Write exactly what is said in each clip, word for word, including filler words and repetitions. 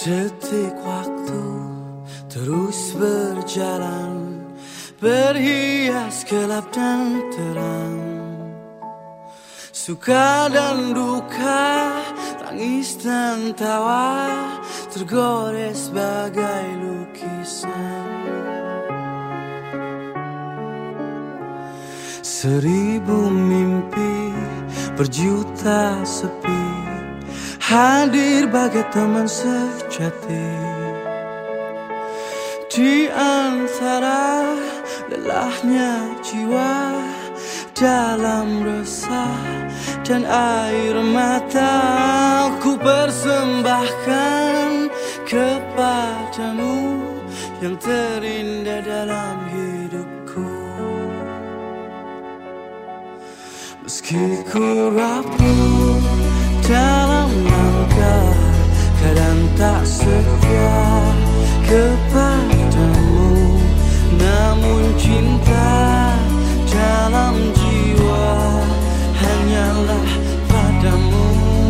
Detik waktu terus berjalan, berhias gelap dan terang, suka dan duka, tangis dan tawa, tergores bagai lukisan. Seribu mimpi, berjuta sepi, hadir bagai teman sejati. Di antara lelahnya jiwa, dalam resah dan air mata, ku persembahkan kepadamu yang terindah dalam hidupku. Meski ku rapuh dalam langkah, kadang tak setia kepadamu, namun cinta dalam jiwa hanyalah padamu.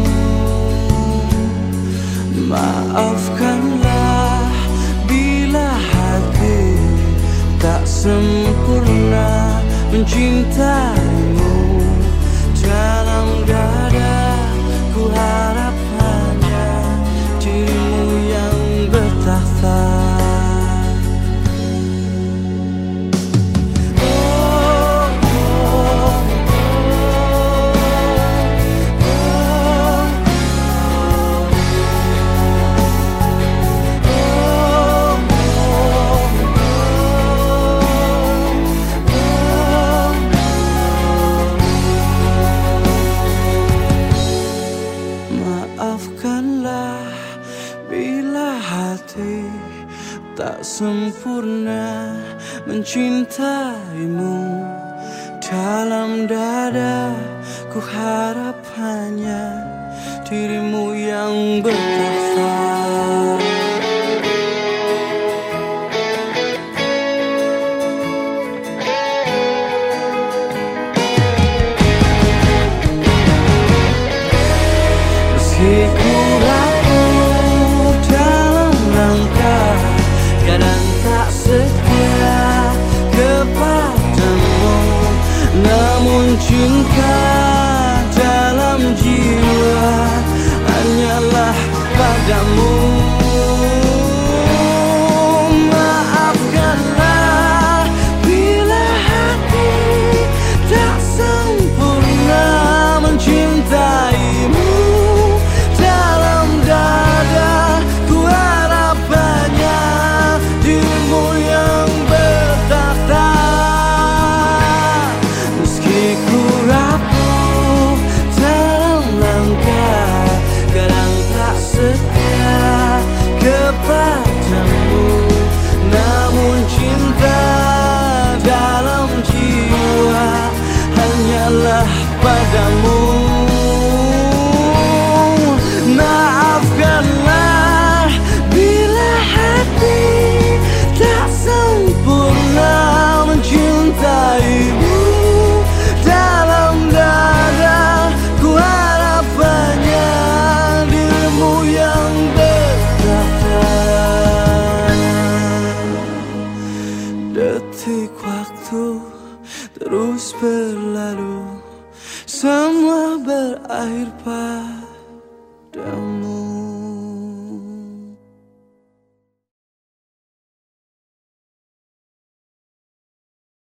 Maafkanlah bila hati tak sempurna mencintaimu. Dalam dada ku harap hanya dirimu yang bertakhta. Maafkanlah bila hati tak sempurna mencintaimu. Dalam dada ku harap hanya dirimu yang bertakhta. Meski ku rapuh dalam langkah, kadang tak setia kepadamu, namun cinta dalam jiwa hanyalah padamu. Maafkanlah bila hati tak sempurna mencintaimu. Kepadamu, namun cinta dalam jiwa hanyalah padamu. Maafkanlah bila hati tak sempurna mencintaimu. Dalam dada ku harap hanya dirimu yang detik waktu terus berlalu, semua berakhir padamu.